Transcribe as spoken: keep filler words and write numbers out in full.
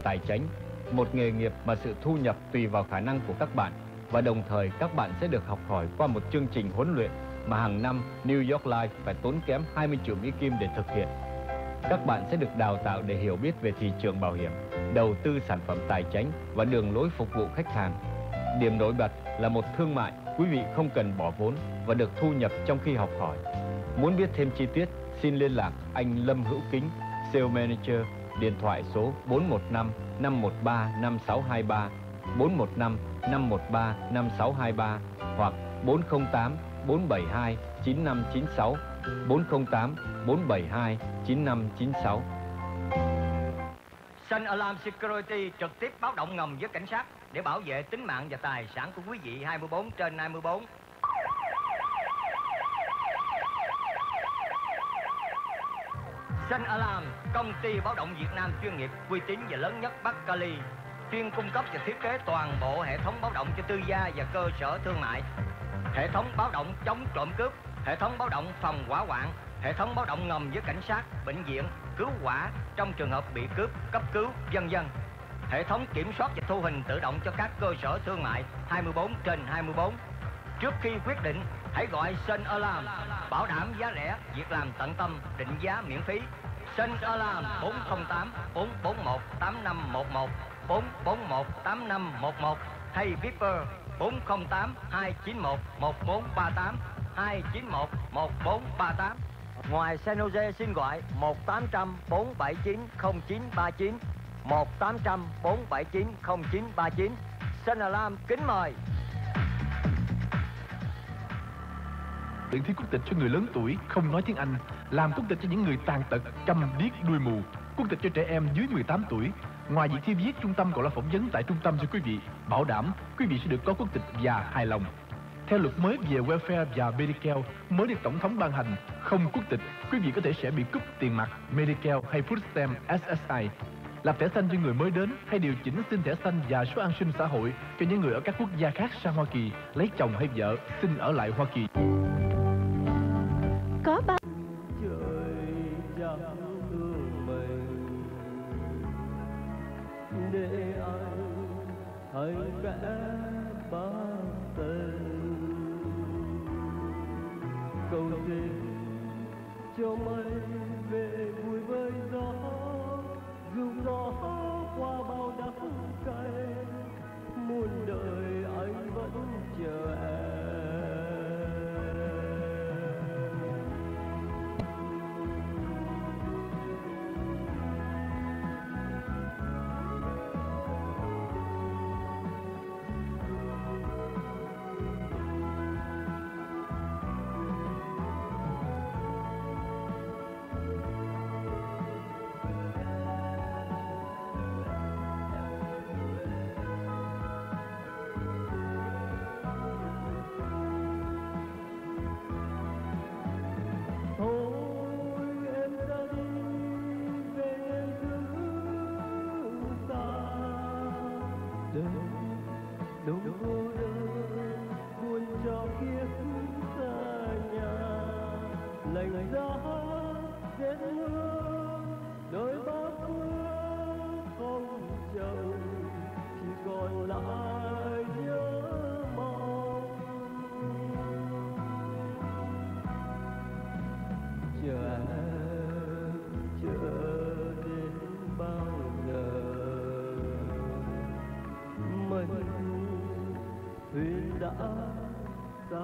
tài chánh, một nghề nghiệp mà sự thu nhập tùy vào khả năng của các bạn, và đồng thời các bạn sẽ được học hỏi qua một chương trình huấn luyện mà hàng năm New York Life phải tốn kém hai mươi triệu Mỹ Kim để thực hiện. Các bạn sẽ được đào tạo để hiểu biết về thị trường bảo hiểm, đầu tư sản phẩm tài chánh và đường lối phục vụ khách hàng. Điểm nổi bật là một thương mại, quý vị không cần bỏ vốn và được thu nhập trong khi học hỏi. Muốn biết thêm chi tiết, xin liên lạc anh Lâm Hữu Kính, Sales Manager, điện thoại số bốn một năm năm một ba năm sáu hai ba, bốn một năm năm một ba năm sáu hai ba hoặc bốn không tám bốn bảy hai chín năm chín sáu, bốn không tám bốn bảy hai chín năm chín sáu. Sun Alarm Security trực tiếp báo động ngầm với cảnh sát để bảo vệ tính mạng và tài sản của quý vị hai mươi bốn trên hai mươi bốn. Sun Alarm, công ty báo động Việt Nam chuyên nghiệp, uy tín và lớn nhất Bắc Cali, chuyên cung cấp và thiết kế toàn bộ hệ thống báo động cho tư gia và cơ sở thương mại. Hệ thống báo động chống trộm cướp, hệ thống báo động phòng hỏa hoạn, hệ thống báo động ngầm với cảnh sát, bệnh viện, cứu hỏa trong trường hợp bị cướp, cấp cứu, vân vân. Hệ thống kiểm soát và thu hình tự động cho các cơ sở thương mại hai mươi bốn trên hai mươi bốn. Trước khi quyết định, hãy gọi Sun Alarm, bảo đảm giá rẻ, việc làm tận tâm, định giá miễn phí. Sun Alarm bốn không tám bốn bốn một tám năm một một, bốn bốn một tám năm một một hay Viper bốn không tám hai chín một một bốn ba tám, hai chín một một bốn ba tám. Ngoài San Jose xin gọi một tám trăm bốn bảy chín không chín ba chín, một tám trăm bốn bảy chín không chín ba chín. Sun Alarm kính mời. Luyện thi quốc tịch cho người lớn tuổi không nói tiếng Anh, làm quốc tịch cho những người tàn tật, câm điếc, đuôi mù, quốc tịch cho trẻ em dưới mười tám tuổi. Ngoài việc thi viết, trung tâm còn là phỏng vấn tại trung tâm cho quý vị, bảo đảm quý vị sẽ được có quốc tịch và hài lòng. Theo luật mới về welfare và Medicare mới được Tổng thống ban hành, không quốc tịch, quý vị có thể sẽ bị cúp tiền mặt, Medicare hay Food Stamp S S I. Làm thẻ xanh cho người mới đến hay điều chỉnh xin thẻ xanh và số an sinh xã hội cho những người ở các quốc gia khác sang Hoa Kỳ, lấy chồng hay vợ, xin ở lại Hoa Kỳ. Có ba trời chẳng thương mình để anh hãy vẽ bao tình cầu xin cho mây về vui với gió, dù gió qua bao đắng cay, muôn đời anh vẫn chờ em. Đúng vô đơn buồn cho kiếp xa nhà, lạnh giá rét mưa đôi bát phương không chồng, chỉ còn lại nhớ mong. Chờ em chờ đến bao giờ, mình thuyền đã